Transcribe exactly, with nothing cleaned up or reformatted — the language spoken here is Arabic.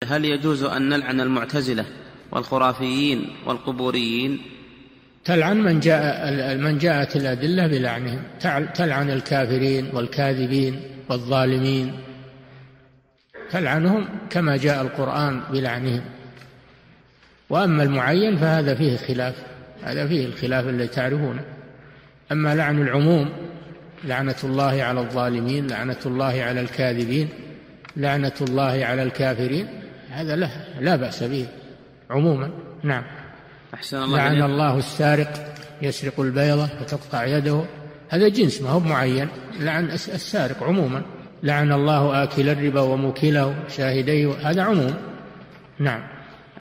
هل يجوز أن نلعن المعتزلة والخرافيين والقبوريين؟ تلعن من جاء من جاءت الأدلة بلعنهم، تلعن الكافرين والكاذبين والظالمين، تلعنهم كما جاء القرآن بلعنهم. وأما المعين فهذا فيه خلاف، هذا فيه الخلاف الذي تعرفونه. أما لعن العموم، لعنة الله على الظالمين، لعنة الله على الكاذبين، لعنة الله على الكافرين، هذا لا, لا بأس به عموما. نعم. أحسن الله. لعن الله السارق يسرق البيضة فتقطع يده، هذا جنس ما هو معين. لعن السارق عموما. لعن الله آكل الربا وموكله شاهديه، هذا عموم. نعم.